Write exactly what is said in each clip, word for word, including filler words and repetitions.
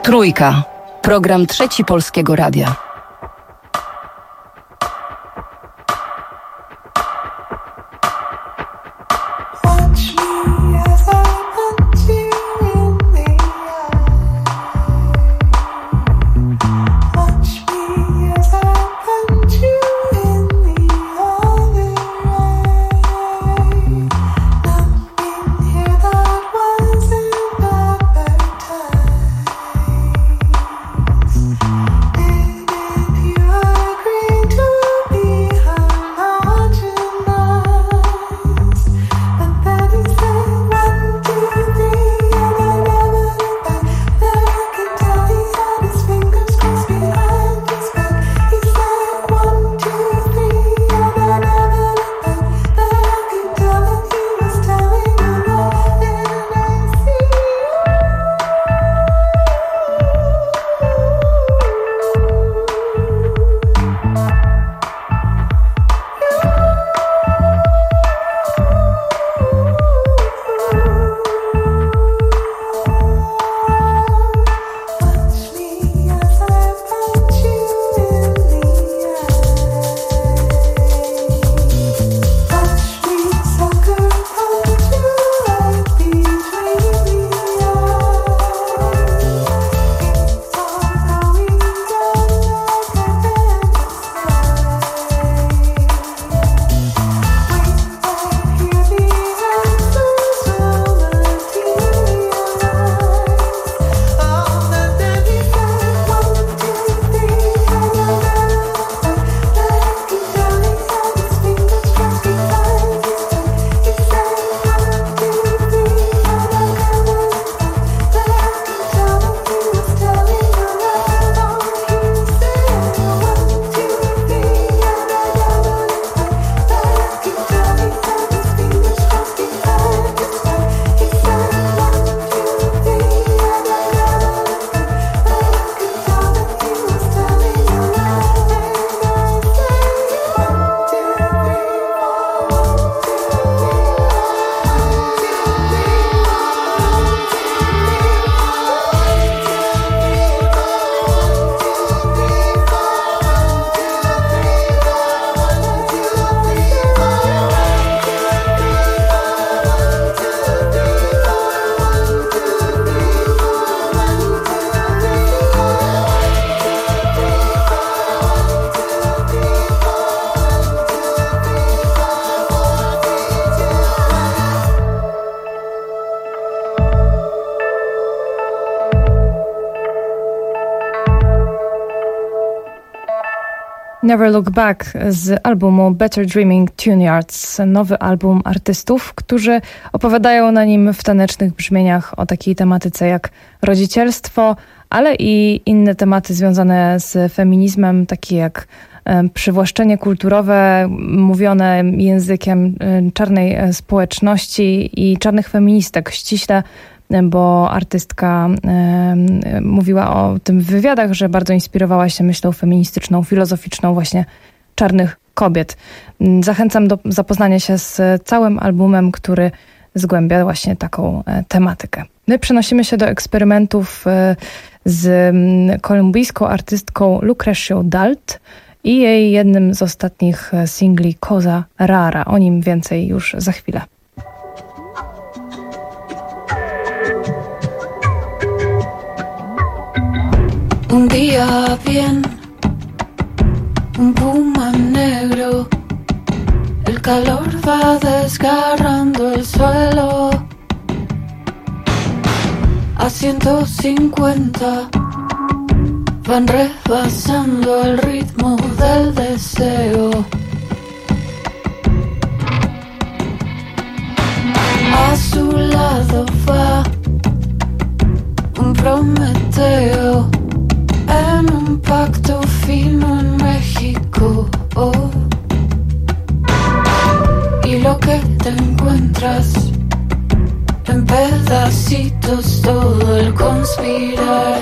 Trójka. Program Trzeci Polskiego Radia. Never Look Back z albumu Better Dreaming Tune Yards, nowy album artystów, którzy opowiadają na nim w tanecznych brzmieniach o takiej tematyce jak rodzicielstwo, ale i inne tematy związane z feminizmem, takie jak przywłaszczenie kulturowe mówione językiem czarnej społeczności i czarnych feministek ściśle, bo artystka e, mówiła o tym w wywiadach, że bardzo inspirowała się myślą feministyczną, filozoficzną właśnie czarnych kobiet. Zachęcam do zapoznania się z całym albumem, który zgłębia właśnie taką e, tematykę. My przenosimy się do eksperymentów e, z kolumbijską artystką Lucrecią Dalt i jej jednym z ostatnich singli Cosa Rara. O nim więcej już za chwilę. Un día bien, un puma negro, el calor va desgarrando el suelo. A ciento cincuenta van rebasando el ritmo del deseo. A su lado va un Prometeo en un pacto fino en México. Oh. Y lo que te encuentras en pedacitos, todo el conspirar.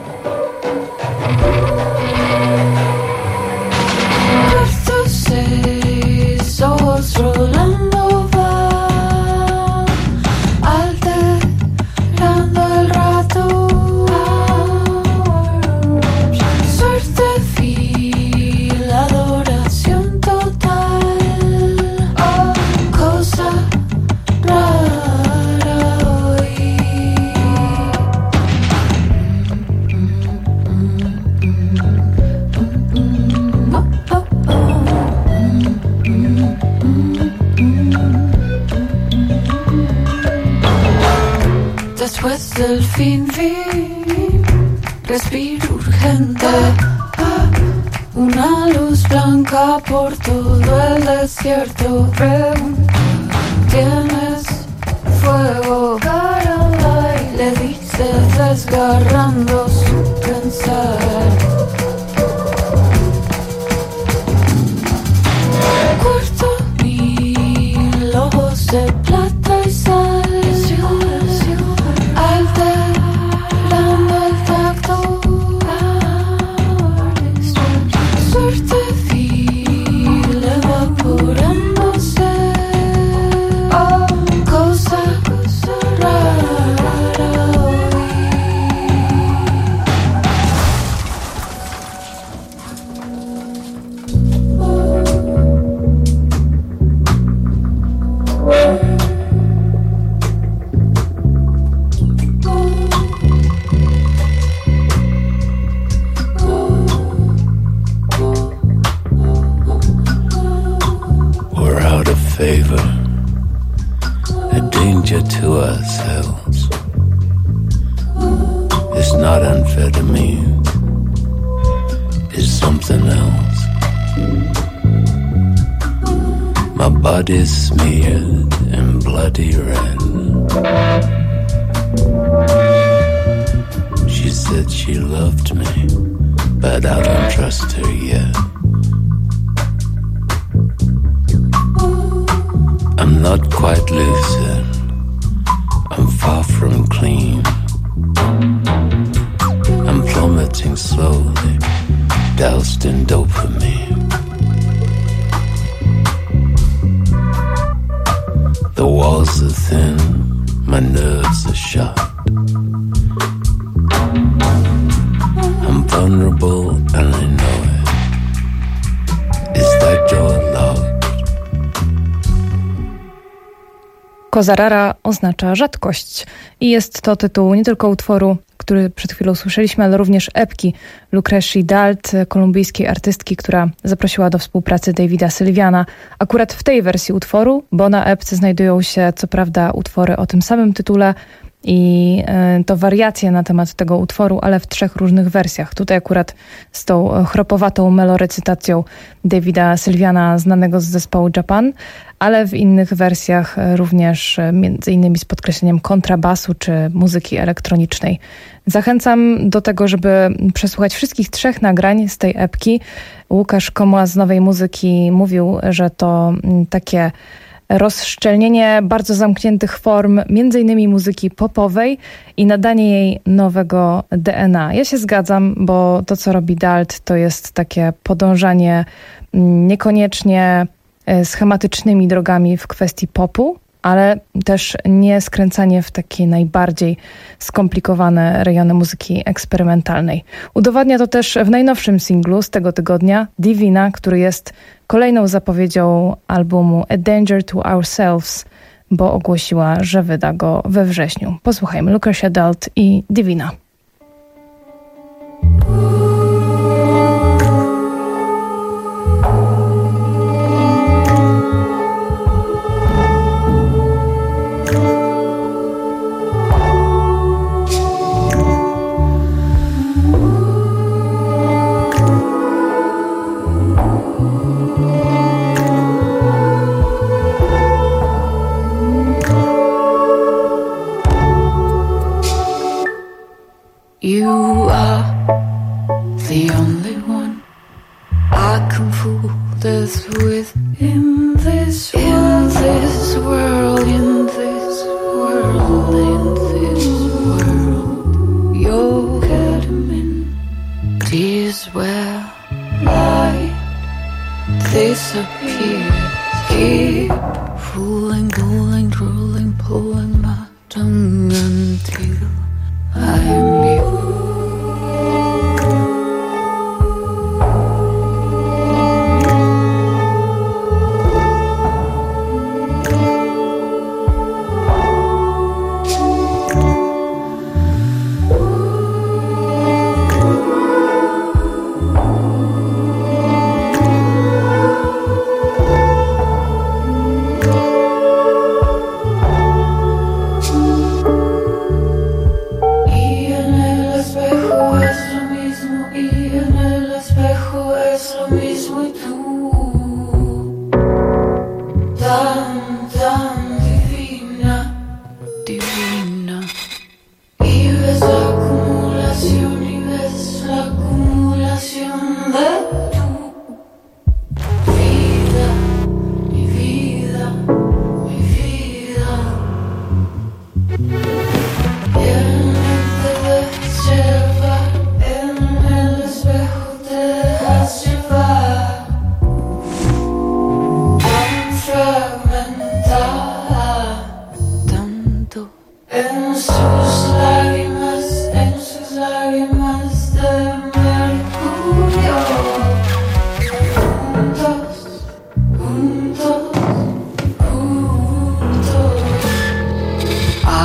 Estos seis ojos rolando van alterando el rato. Después del fin, fin, respiro urgente. Una luz blanca por todo el desierto. Pregunta, ¿tienes fuego? Caroline le dice desgarrando su pensar. Cuarto mil ojos de plata y sal. Alterando el tacto. Suerte vil evaporándose. Oh, cosa rara hoy. Favor, a danger to ourselves. It's not amphetamine, it's something else. My body's smeared in bloody red. She said she loved me, but I don't trust her yet. I'm not quite lucid, I'm far from clean. I'm plummeting slowly, doused in dopamine. The walls are thin, my nerves are shot. I'm vulnerable and I know it. Is that door locked? Cosa rara oznacza rzadkość i jest to tytuł nie tylko utworu, który przed chwilą słyszeliśmy, ale również epki Lucrecji Dalt, kolumbijskiej artystki, która zaprosiła do współpracy Davida Sylviana. Akurat w tej wersji utworu, bo na epce znajdują się co prawda utwory o tym samym tytule i to wariacje na temat tego utworu, ale w trzech różnych wersjach. Tutaj akurat z tą chropowatą melorecytacją Davida Sylviana, znanego z zespołu Japan, ale w innych wersjach również między innymi z podkreśleniem kontrabasu czy muzyki elektronicznej. Zachęcam do tego, żeby przesłuchać wszystkich trzech nagrań z tej epki. Łukasz Komła z Nowej Muzyki mówił, że to takie rozszczelnienie bardzo zamkniętych form, między innymi muzyki popowej i nadanie jej nowego D N A. Ja się zgadzam, bo to, co robi Dalt, to jest takie podążanie niekoniecznie schematycznymi drogami w kwestii popu, ale też nie skręcanie w takie najbardziej skomplikowane rejony muzyki eksperymentalnej. Udowadnia to też w najnowszym singlu z tego tygodnia, Divina, który jest kolejną zapowiedzią albumu A Danger to Ourselves, bo ogłosiła, że wyda go we wrześniu. Posłuchajmy Lucrecia Dalt i Divina. You are the only one I can fool this with. In this world, in this world, in this world, in this world, your ketamine is where light disappears. Keep fooling, fooling, drooling, pulling my tongue until I'm you.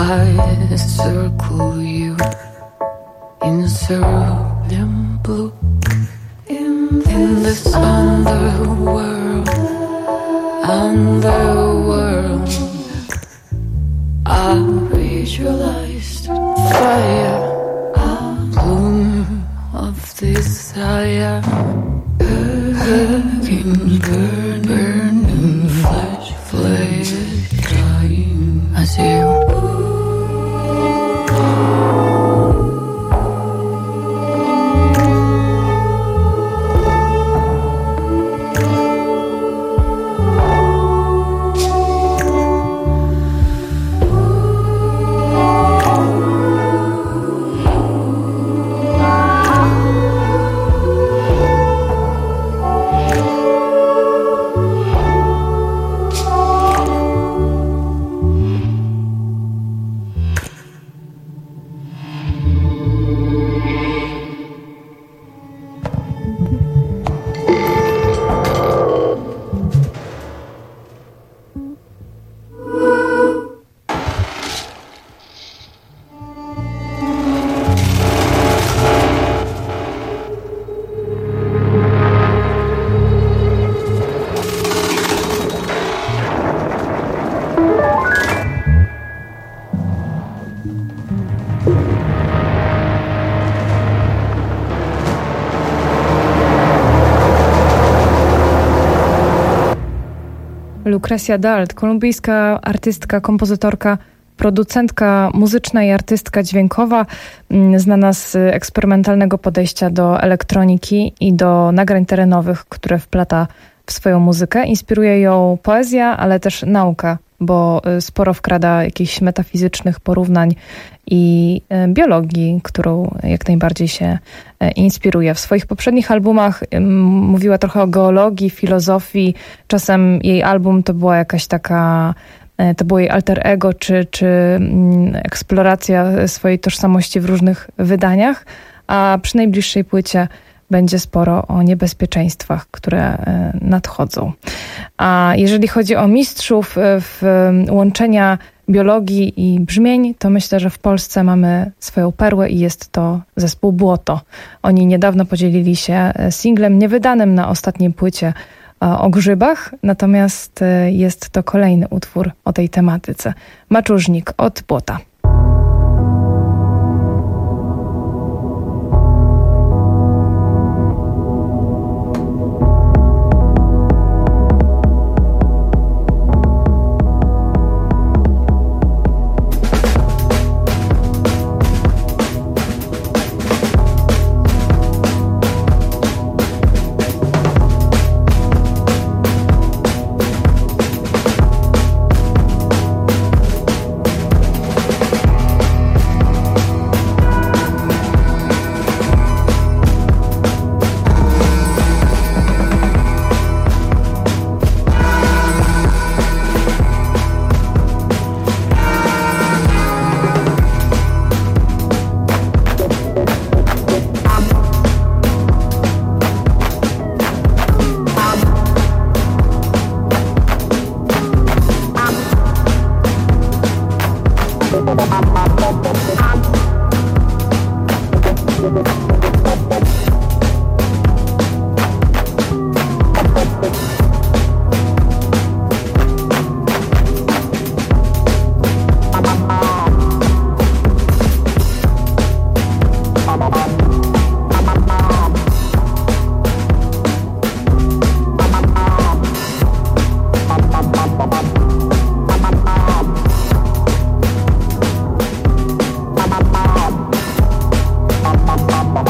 I circle you in cerulean blue in this underworld, underworld. I visualized fire, bloom of desire, burning, burn, burning flesh, flesh, dying as you. Lucrecia Dalt, kolumbijska artystka, kompozytorka, producentka muzyczna i artystka dźwiękowa, znana z eksperymentalnego podejścia do elektroniki i do nagrań terenowych, które wplata w swoją muzykę. Inspiruje ją poezja, ale też nauka, bo sporo wkrada jakichś metafizycznych porównań i biologii, którą jak najbardziej się inspiruje. W swoich poprzednich albumach mówiła trochę o geologii, filozofii. Czasem jej album to była jakaś taka, to było jej alter ego, czy, czy eksploracja swojej tożsamości w różnych wydaniach, a przy najbliższej płycie będzie sporo o niebezpieczeństwach, które nadchodzą. A jeżeli chodzi o mistrzów w łączenia biologii i brzmień, to myślę, że w Polsce mamy swoją perłę i jest to zespół Błoto. Oni niedawno podzielili się singlem niewydanym na ostatniej płycie o grzybach, natomiast jest to kolejny utwór o tej tematyce. Maczużnik od Błota. Bye.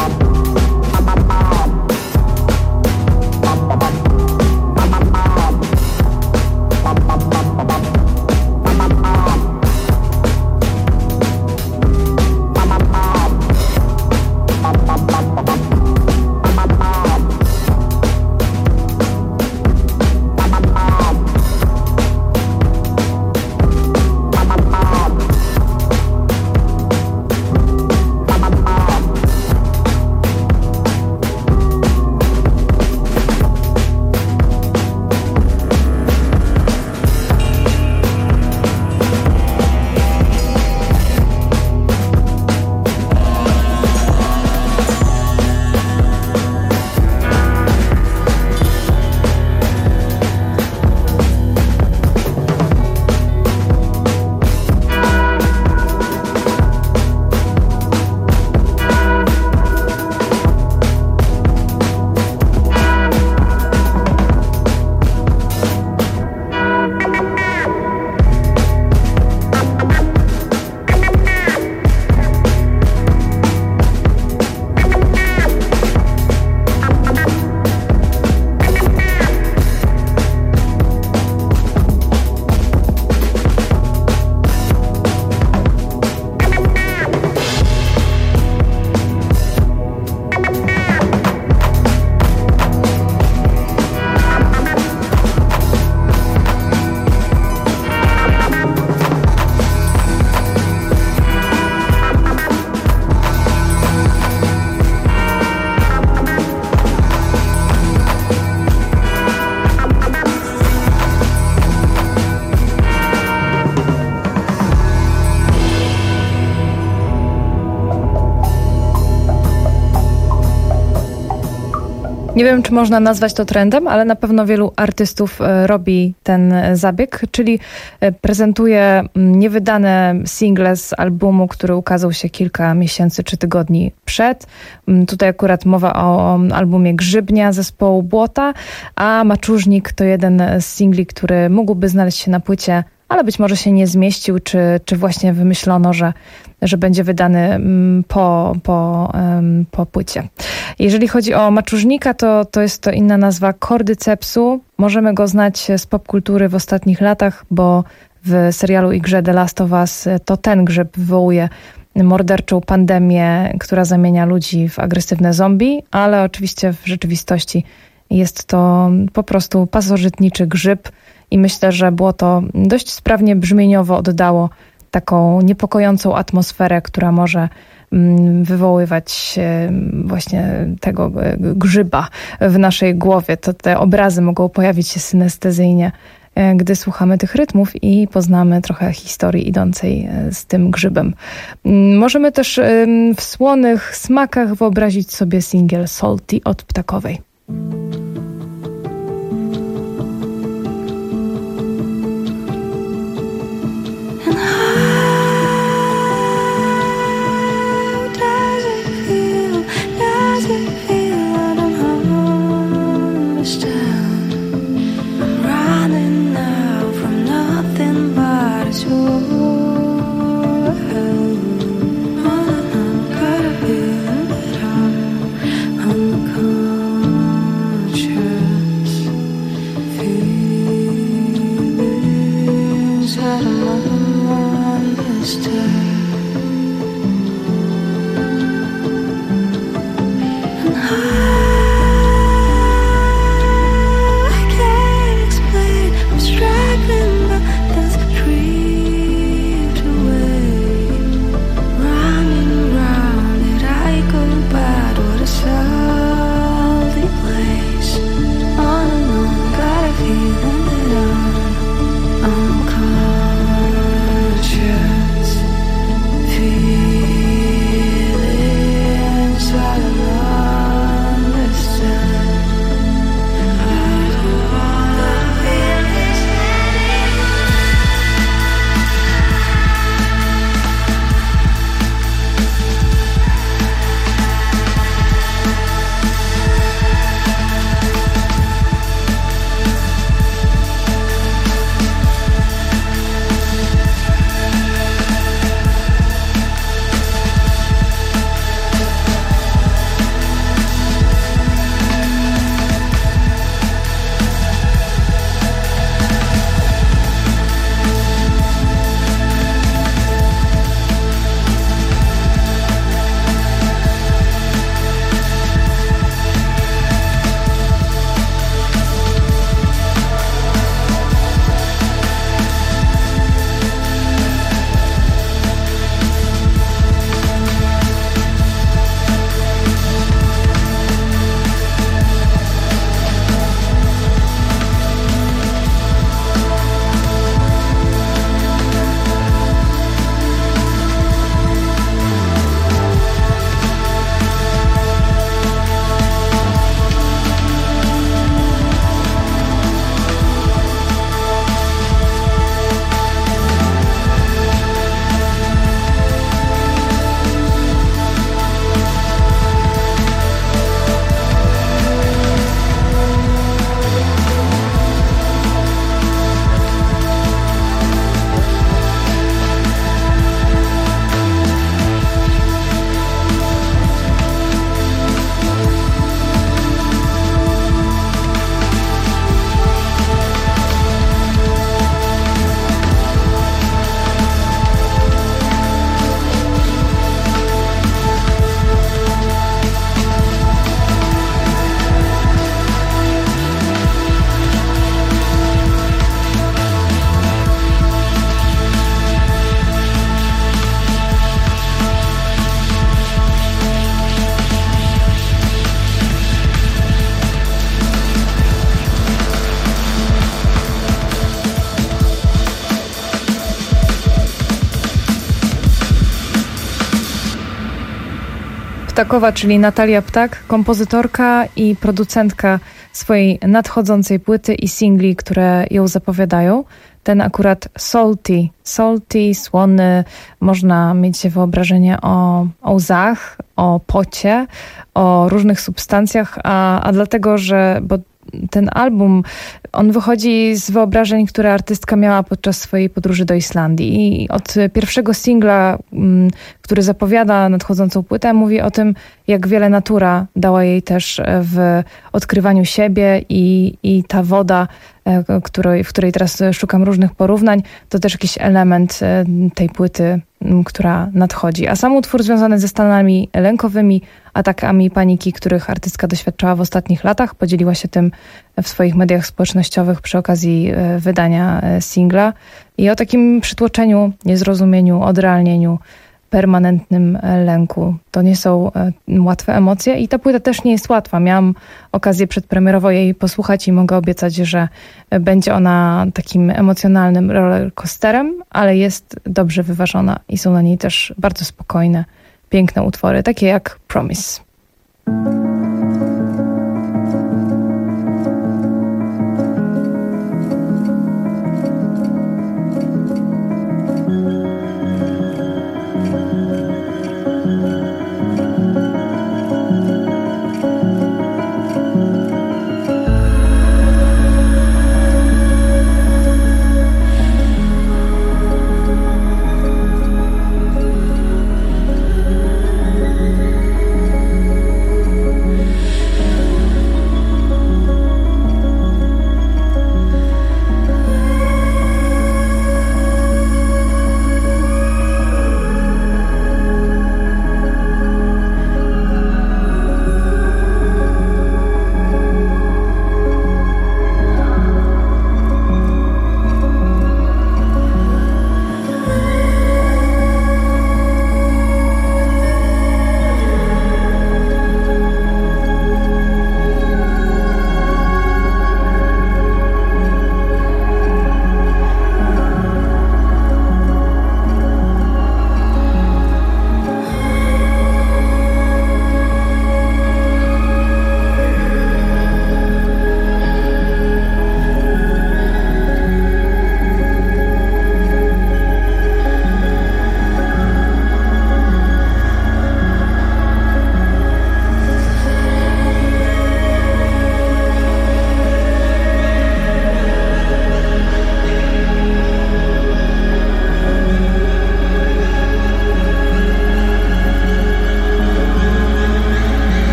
Nie wiem, czy można nazwać to trendem, ale na pewno wielu artystów robi ten zabieg, czyli prezentuje niewydane single z albumu, który ukazał się kilka miesięcy czy tygodni przed. Tutaj akurat mowa o albumie Grzybnia zespołu Błota, a Maczużnik to jeden z singli, który mógłby znaleźć się na płycie, ale być może się nie zmieścił, czy, czy właśnie wymyślono, że, że będzie wydany po, po, po płycie. Jeżeli chodzi o Maczużnika, to, to jest to inna nazwa Kordycepsu. Możemy go znać z popkultury w ostatnich latach, bo w serialu i grze The Last of Us to ten grzyb wywołuje morderczą pandemię, która zamienia ludzi w agresywne zombie, ale oczywiście w rzeczywistości jest to po prostu pasożytniczy grzyb i myślę, że było to dość sprawnie brzmieniowo oddało taką niepokojącą atmosferę, która może wywoływać właśnie tego grzyba w naszej głowie. To te obrazy mogą pojawić się synestezyjnie, gdy słuchamy tych rytmów i poznamy trochę historii idącej z tym grzybem. Możemy też w słonych smakach wyobrazić sobie singiel Salty od Ptakowej. Ptakowa, czyli Natalia Ptak, kompozytorka i producentka swojej nadchodzącej płyty i singli, które ją zapowiadają. Ten akurat salty, salty, słony, można mieć wyobrażenie o, o łzach, o pocie, o różnych substancjach, a, a dlatego, że bo ten album, on wychodzi z wyobrażeń, które artystka miała podczas swojej podróży do Islandii. I od pierwszego singla, który zapowiada nadchodzącą płytę, mówi o tym, jak wiele natura dała jej też w odkrywaniu siebie i, i ta woda, której, w której teraz szukam różnych porównań, to też jakiś element tej płyty, która nadchodzi. A sam utwór związany ze stanami lękowymi, atakami paniki, których artystka doświadczała w ostatnich latach, podzieliła się tym w swoich mediach społecznościowych przy okazji wydania singla i o takim przytłoczeniu, niezrozumieniu, odrealnieniu, permanentnym lęku. To nie są łatwe emocje i ta płyta też nie jest łatwa. Miałam okazję przedpremierowo jej posłuchać i mogę obiecać, że będzie ona takim emocjonalnym rollercoasterem, ale jest dobrze wyważona i są na niej też bardzo spokojne, piękne utwory, takie jak Promise.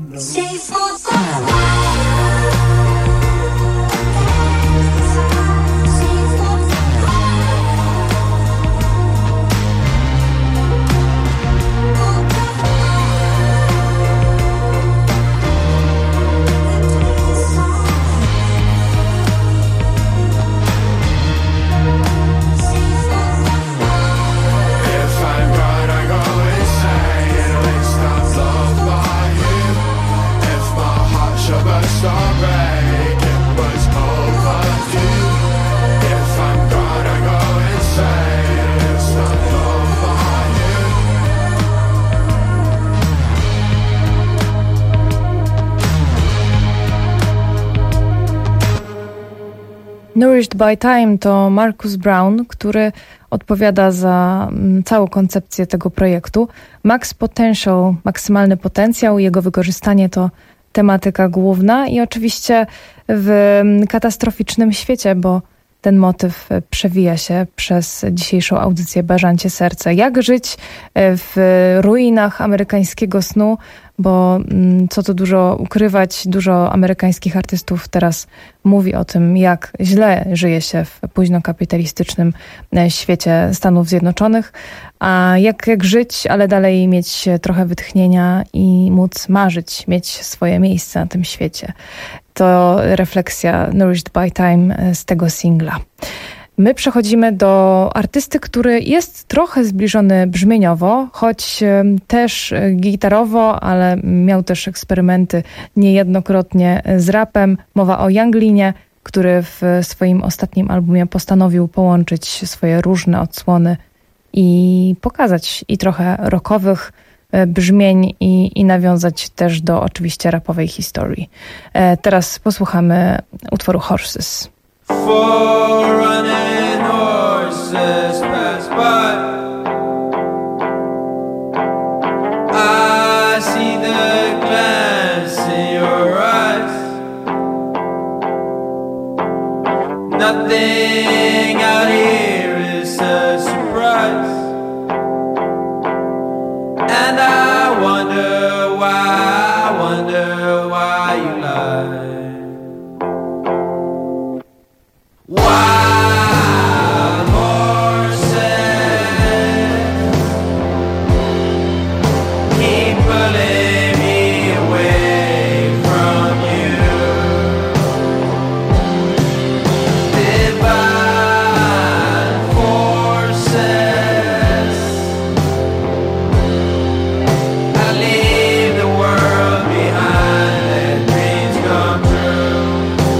Nourished by Time to Marcus Brown, który odpowiada za całą koncepcję tego projektu. Max Potential, maksymalny potencjał, jego wykorzystanie to tematyka główna i oczywiście w katastroficznym świecie, bo ten motyw przewija się przez dzisiejszą audycję Bażancie Serce. Jak żyć w ruinach amerykańskiego snu, bo co tu dużo ukrywać, dużo amerykańskich artystów teraz mówi o tym, jak źle żyje się w późnokapitalistycznym świecie Stanów Zjednoczonych, a jak, jak żyć, ale dalej mieć trochę wytchnienia i móc marzyć, mieć swoje miejsce na tym świecie. To refleksja Nourished by Time z tego singla. My przechodzimy do artysty, który jest trochę zbliżony brzmieniowo, choć też gitarowo, ale miał też eksperymenty niejednokrotnie z rapem. Mowa o Younglinie, który w swoim ostatnim albumie postanowił połączyć swoje różne odsłony i pokazać i trochę rockowych brzmień i, i nawiązać też do oczywiście rapowej historii. E, teraz posłuchamy utworu Horses. Four running horses pass by. I see the glance in your eyes. Nothing out here is a surprise. And I wonder why, I wonder why you lie. Wild horses keep pulling me away from you. Divine forces, I leave the world behind, let dreams come true.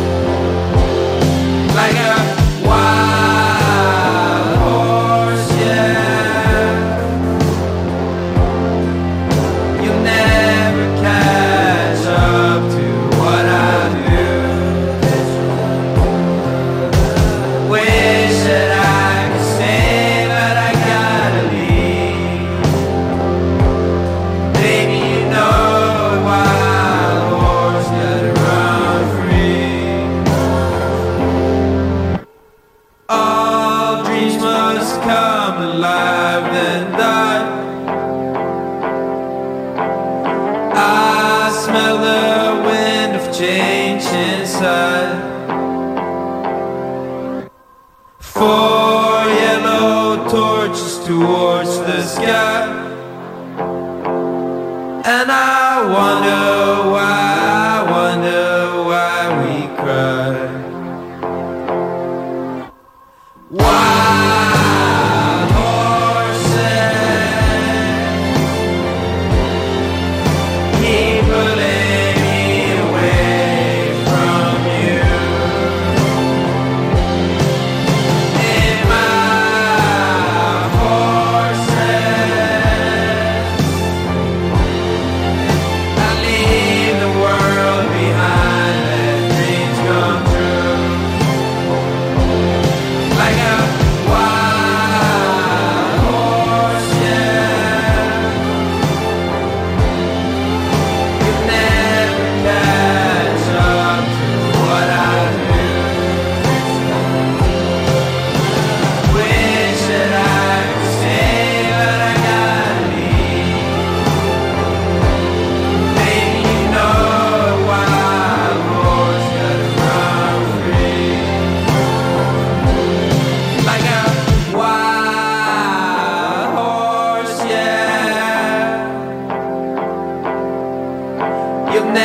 Like a wild horse, yeah. You'll never catch up to what I do. Wish that I could stay, but I gotta leave. Baby, you know a wild horse gotta run free. All dreams must come alive and die. I smell the wind of change inside. Four yellow torches towards the sky. And I wonder why, I wonder why we cry. Wild horses keep pulling me away from you. In my horses, I leave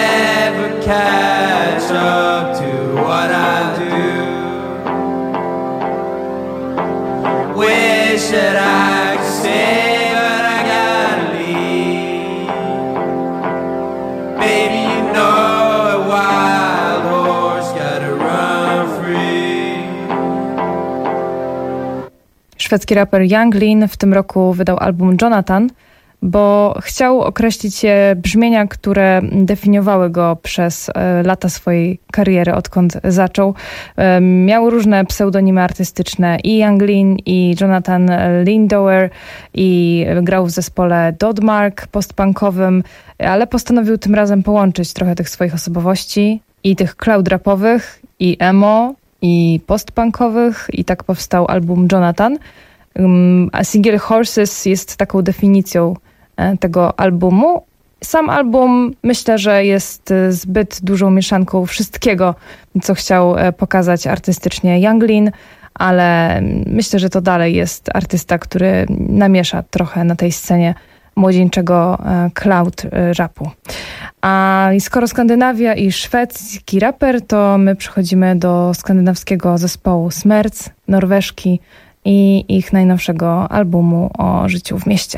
never catch up to what I do. Wish that I could stay, but I gotta leave. Baby, you know a wild horse gotta run free. Szwedzki raper Yung Lean w tym roku wydał album Jonathan, bo chciał określić je brzmienia, które definiowały go przez e, lata swojej kariery, odkąd zaczął. E, miał różne pseudonimy artystyczne, i Yung Lean, i Jonathan Lindauer, i grał w zespole Dodmark postpunkowym, ale postanowił tym razem połączyć trochę tych swoich osobowości, i tych cloud rapowych, i emo, i postpunkowych, i tak powstał album Jonathan. Um, a single Horses jest taką definicją tego albumu. Sam album myślę, że jest zbyt dużą mieszanką wszystkiego, co chciał pokazać artystycznie Yung Lean, ale myślę, że to dalej jest artysta, który namiesza trochę na tej scenie młodzieńczego cloud rapu. A skoro Skandynawia i szwedzki raper, to my przechodzimy do skandynawskiego zespołu Smerts, Norweżki i ich najnowszego albumu o życiu w mieście.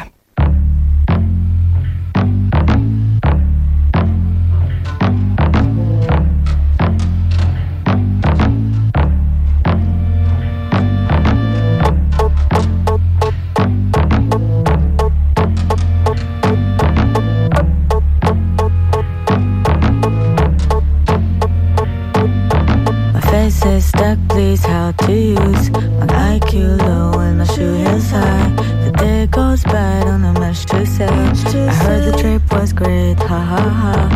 Stuck, please, how to use my I Q low and my shoe heels high. The day goes by, don't know much to say. I heard the trip was great, ha ha ha.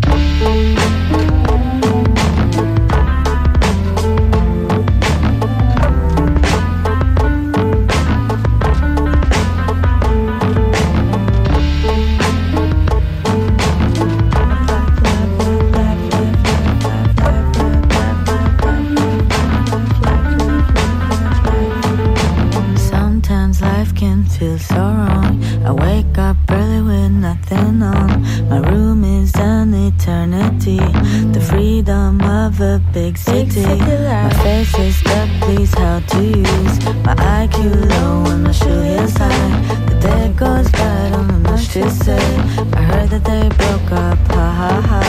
Feel so wrong. I wake up early with nothing on. My room is an eternity. The freedom of a big city. My face is stuck, please, how to use my I Q low and my shoe heels high. The day goes by, don't know much to say. I heard that they broke up, ha ha ha.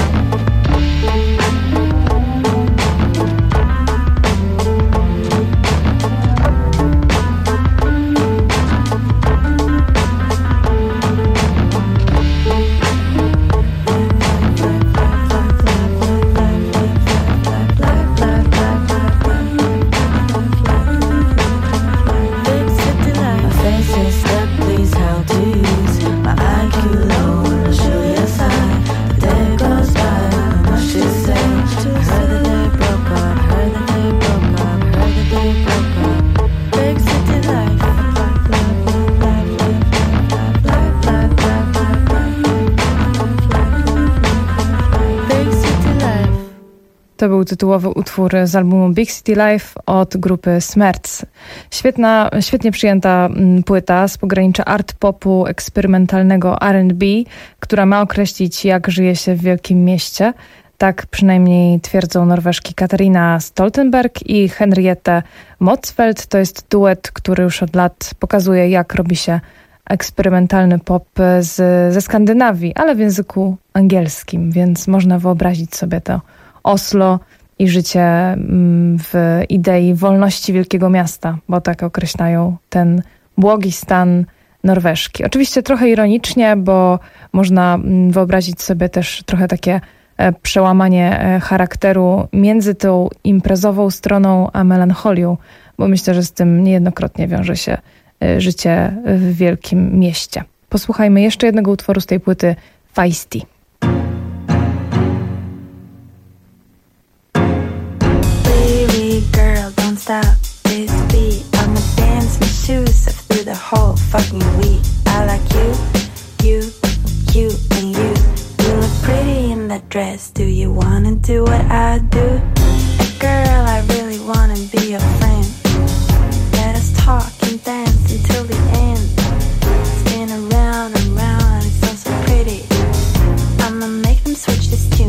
To był tytułowy utwór z albumu Big City Life od grupy Smerts. Świetna, świetnie przyjęta płyta z pogranicza art popu, eksperymentalnego R and B, która ma określić, jak żyje się w wielkim mieście. Tak przynajmniej twierdzą Norweżki Katarina Stoltenberg i Henriette Motzfeldt. To jest duet, który już od lat pokazuje, jak robi się eksperymentalny pop z, ze Skandynawii, ale w języku angielskim, więc można wyobrazić sobie to Oslo i życie w idei wolności wielkiego miasta, bo tak określają ten błogi stan Norweżki. Oczywiście trochę ironicznie, bo można wyobrazić sobie też trochę takie przełamanie charakteru między tą imprezową stroną a melancholią, bo myślę, że z tym niejednokrotnie wiąże się życie w wielkim mieście. Posłuchajmy jeszcze jednego utworu z tej płyty, Feisty. Stop this beat. I'ma dance my shoes up through the whole fucking week. I like you, you, you, and you. You look pretty in that dress. Do you wanna do what I do? Girl, I really wanna be your friend. Let us talk and dance until the end. Spin around and round, it's so so pretty. I'ma make them switch this tune.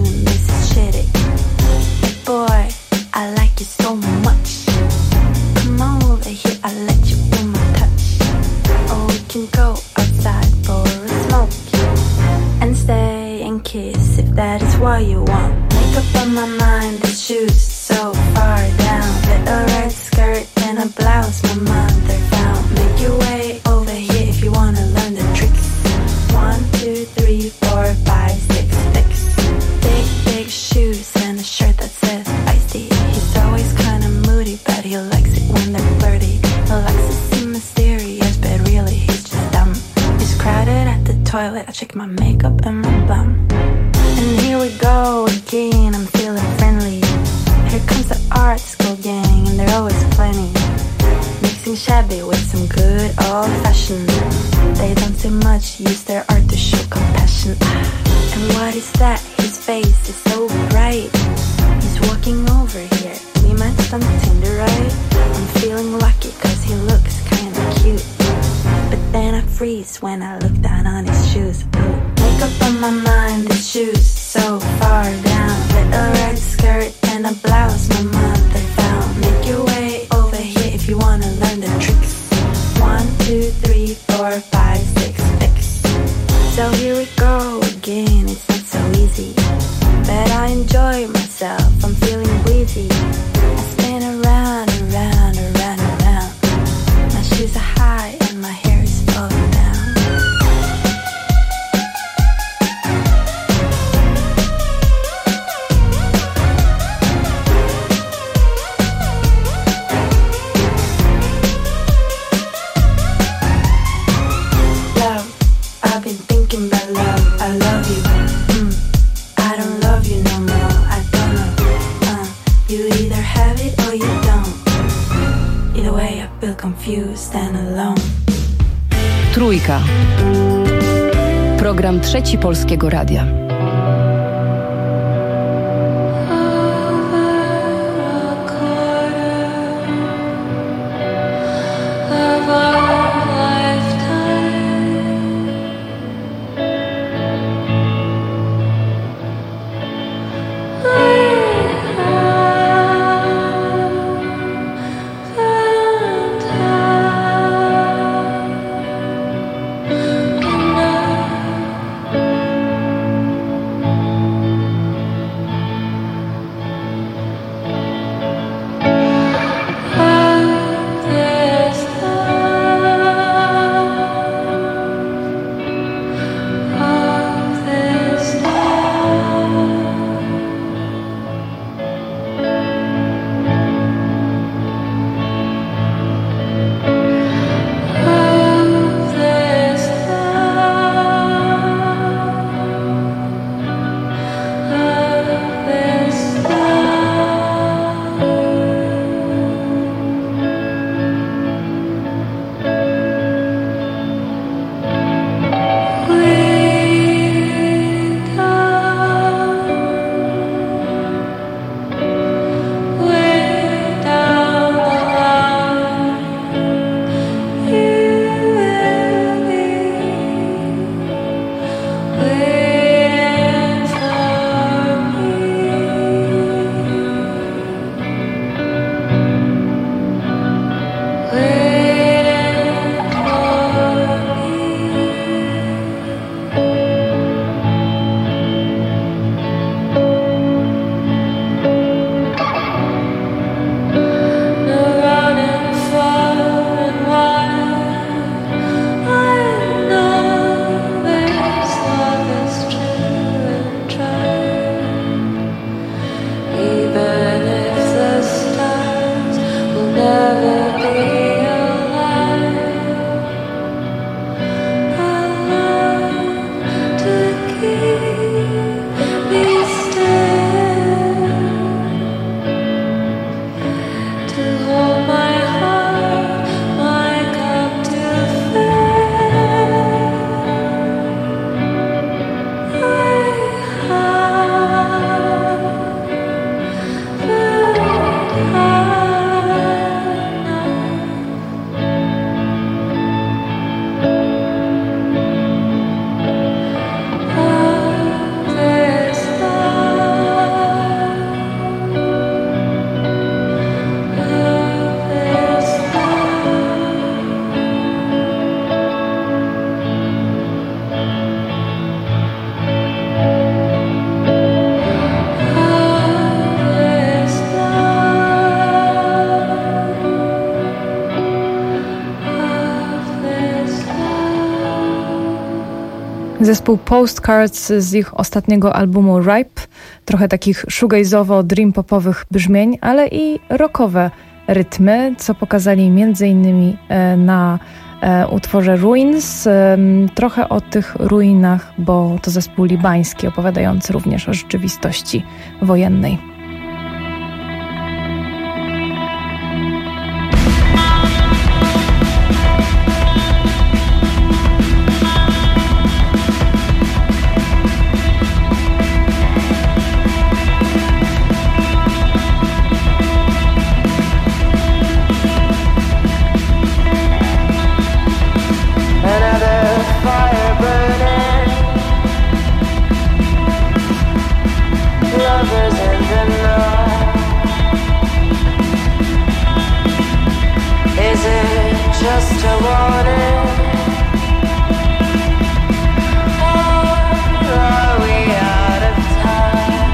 and this is shitty. But boy, I like you so much. Come over here, I'll let you feel my touch. Or we can go outside for a smoke and stay and kiss if that is what you want. Make up on my mind, the shoes so far down. Little red skirt and a blouse my mother found. Make your way over here if you wanna learn the tricks. One, two, three, four, five, six, six. Big, big shoes and a shirt that says feisty. He's always kinda moody, but he likes it when they're flirty. He likes to seem mysterious, but really he's just dumb. He's crowded at the toilet, I check my makeup and my bum. And here we go again, I'm feeling friendly. Here comes the art school gang, and they're always plenty. Mixing shabby with some good old fashioned. They don't say much, use their art to show compassion. And what is that? His face is so bright. He's walking over here, we matched on Tinder, right? I'm feeling lucky cause he looks kinda cute. But then I freeze when I look down on his shoes. Ooh. Makeup on my mind, the shoes so far down. Little red skirt and a blouse my mother found. Make your way over here if you wanna learn the tricks. One, two, three, four, five, six, six. So here we go again, it's not so easy, but I enjoy myself, I'm feeling breezy. I spin around, around, around, around. My shoes are high and my hair is falling down. Confused and alone. Trójka. Program Trzeci Polskiego Radia. Zespół Postcards z ich ostatniego albumu Ripe. Trochę takich shoegaze'owo-dream-popowych brzmień, ale i rockowe rytmy, co pokazali między innymi na utworze Ruins. Trochę o tych ruinach, bo to zespół libański opowiadający również o rzeczywistości wojennej. Just a warning, or are we out of time?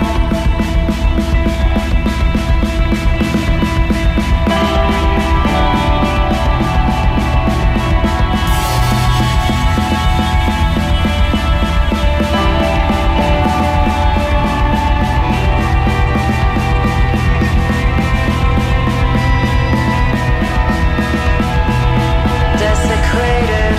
Desecrated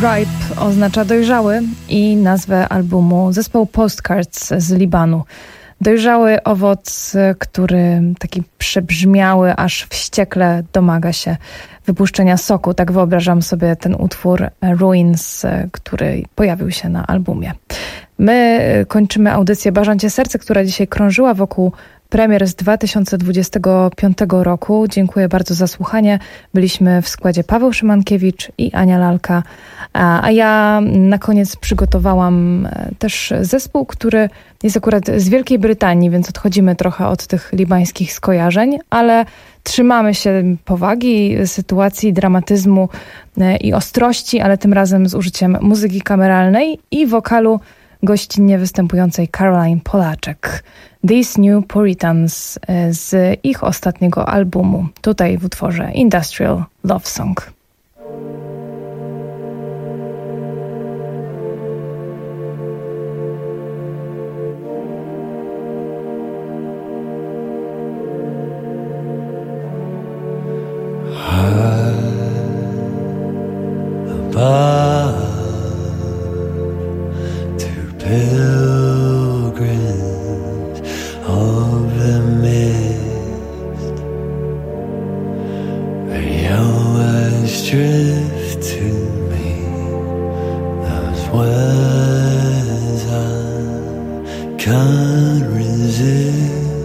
Ripe oznacza dojrzały i nazwę albumu zespołu Postcards z Libanu. Dojrzały owoc, który taki przebrzmiały, aż wściekle domaga się wypuszczenia soku. Tak wyobrażam sobie ten utwór Ruins, który pojawił się na albumie. My kończymy audycję Barzancie Serce, która dzisiaj krążyła wokół premier z dwa tysiące dwudziestego piątego roku. Dziękuję bardzo za słuchanie. Byliśmy w składzie Paweł Szymankiewicz i Ania Lalka. A ja na koniec przygotowałam też zespół, który jest akurat z Wielkiej Brytanii, więc odchodzimy trochę od tych libańskich skojarzeń, ale trzymamy się powagi, sytuacji, dramatyzmu i ostrości, ale tym razem z użyciem muzyki kameralnej i wokalu gościnnie występującej Caroline Polaczek. These New Puritans z ich ostatniego albumu, tutaj w utworze Industrial Love Song. Pilgrims of the mist, they always drift to me those words I can't resist.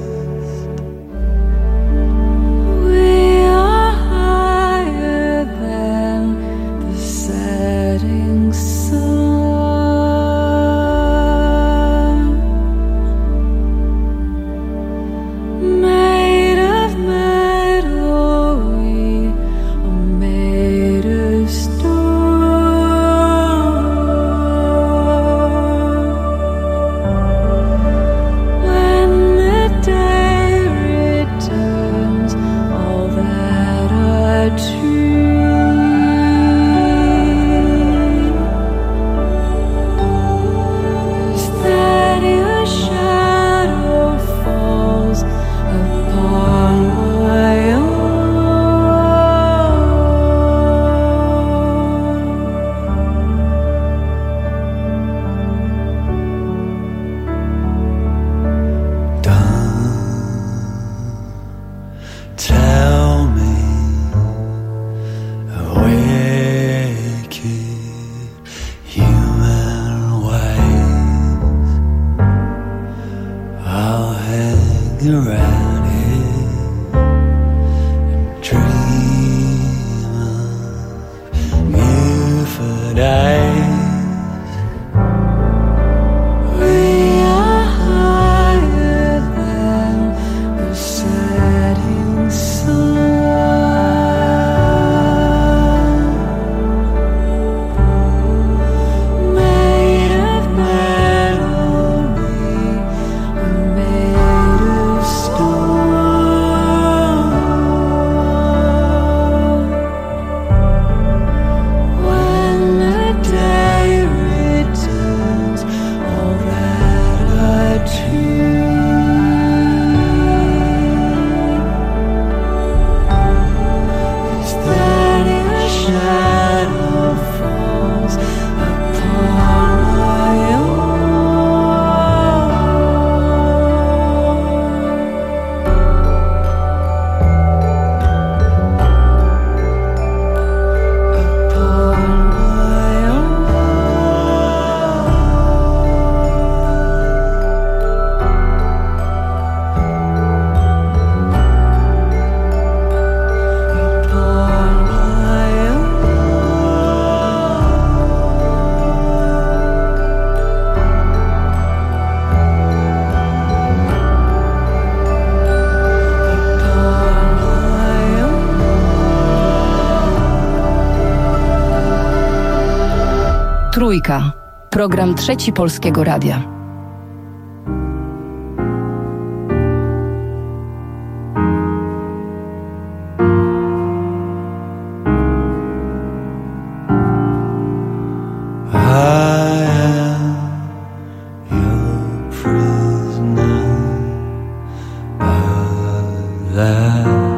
Trójka. Program Trzeci Polskiego Radia.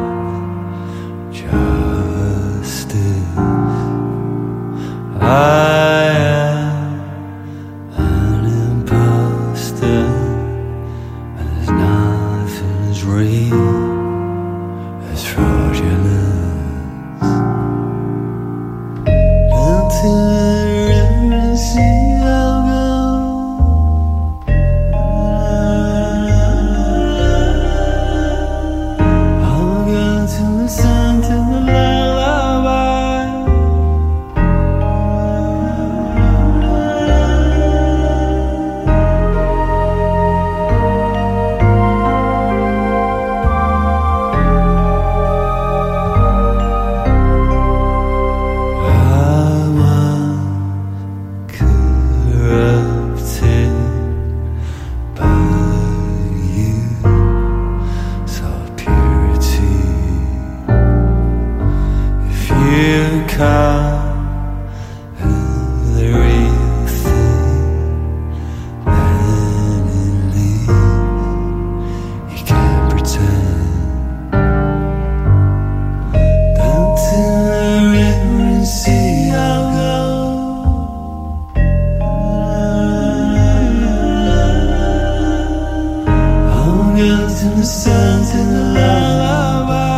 I become the real thing. Then it leaves, you can't pretend. Down to the river and sea I'll go. I'll go to the sun, to the lullaby.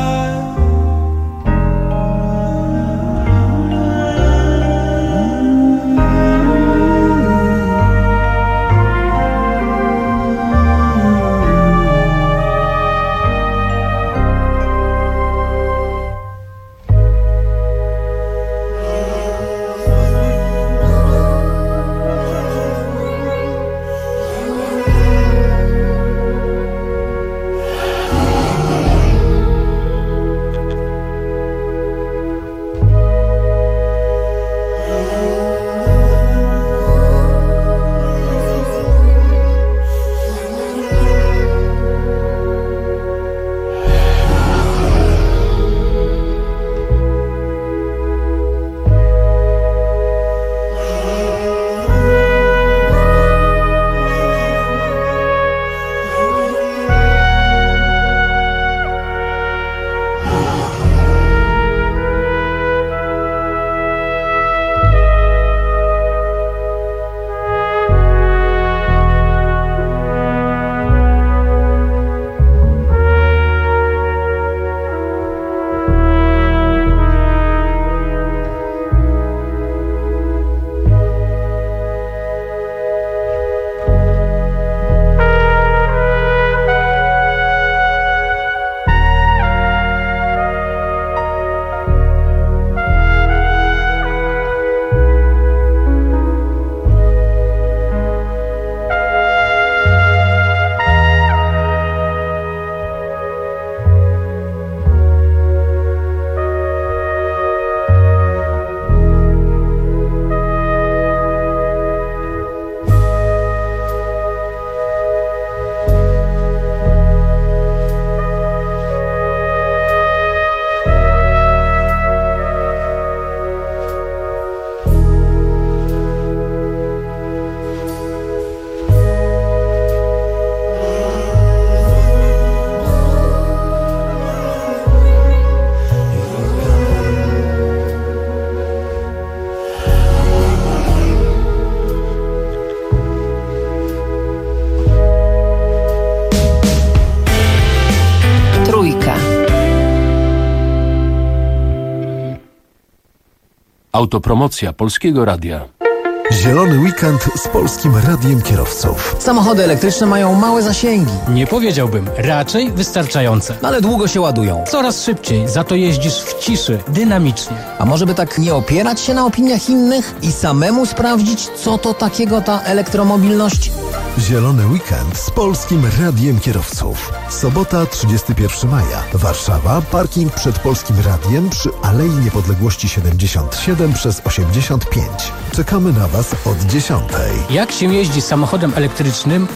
Autopromocja Polskiego Radia. Zielony weekend z Polskim Radiem Kierowców. Samochody elektryczne mają małe zasięgi. Nie powiedziałbym, raczej wystarczające. Ale długo się ładują. Coraz szybciej, za to jeździsz w ciszy, dynamicznie. A może by tak nie opierać się na opiniach innych i samemu sprawdzić, co to takiego ta elektromobilność? Zielony weekend z Polskim Radiem Kierowców. Sobota, trzydziestego pierwszego maja. Warszawa, parking przed Polskim Radiem przy Alei Niepodległości siedemdziesiąt siedem przez osiemdziesiąt pięć. Czekamy na Was od dziesiątej. Jak się jeździ samochodem elektrycznym,